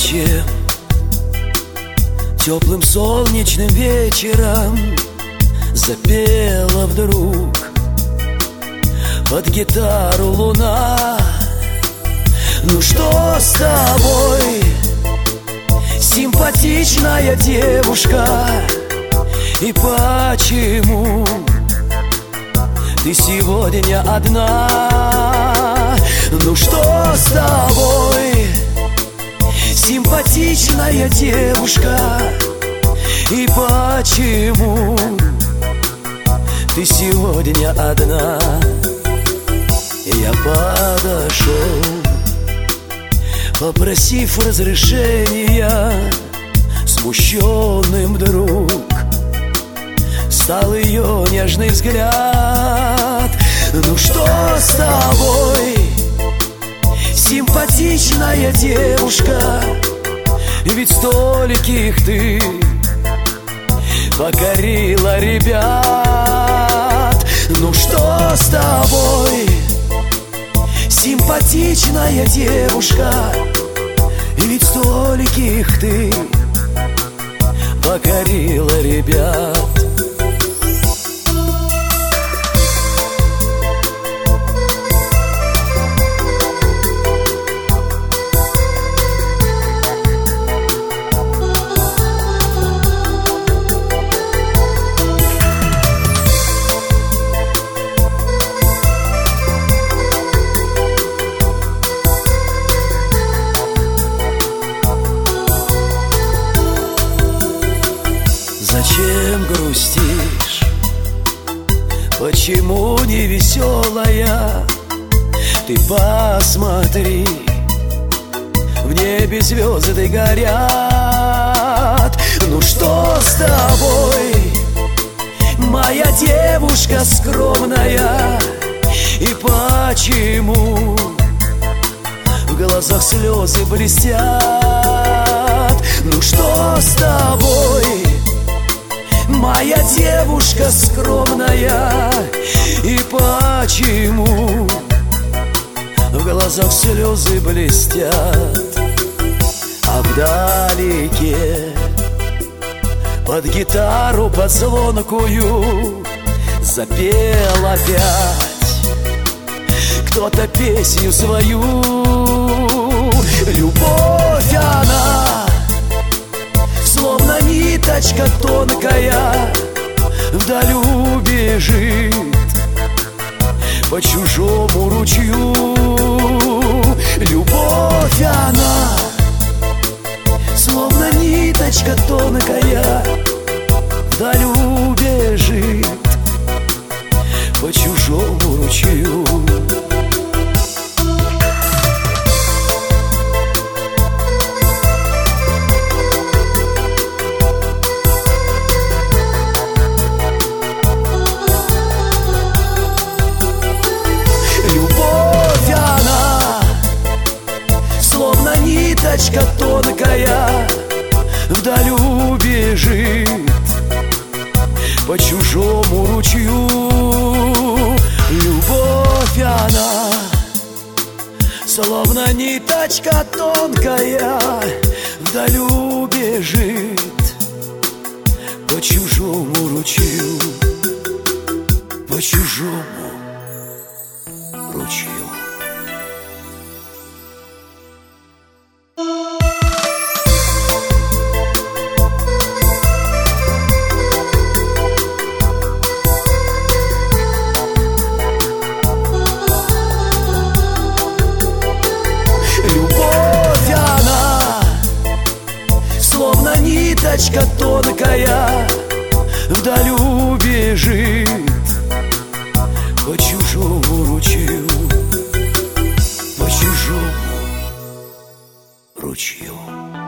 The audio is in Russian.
Зачем теплым солнечным вечером запела вдруг под гитару луна? Ну что с тобой, симпатичная девушка, и почему ты сегодня одна? Ну что с тобой, симпатичная девушка, и почему ты сегодня одна? Я подошел, попросив разрешения, смущенным вдруг стал ее нежный взгляд. Ну что с тобой, симпатичная девушка, ведь стольких ты покорила ребят. Ну что с тобой, симпатичная девушка, ведь стольких ты покорила ребят. Зачем грустишь? Почему не веселая? Ты посмотри, в небе звезды горят. Ну что с тобой, моя девушка скромная, и почему в глазах слезы блестят? Ну что с тобой, моя девушка скромная, и почему в глазах слезы блестят? А вдалеке под гитару под звонкую запел опять кто-то песню свою. Любовь она словно ниточка тонкая вдаль убежит по чужому ручью. Любовь она словно ниточка тонкая вдаль убежит по чужому ручью. Ниточка тонкая вдаль убежит по чужому ручью. Любовь она словно ниточка тонкая вдаль убежит по чужому ручью, по чужому ручью. Ниточка тонкая вдаль убежит по чужому ручью, по чужому ручью.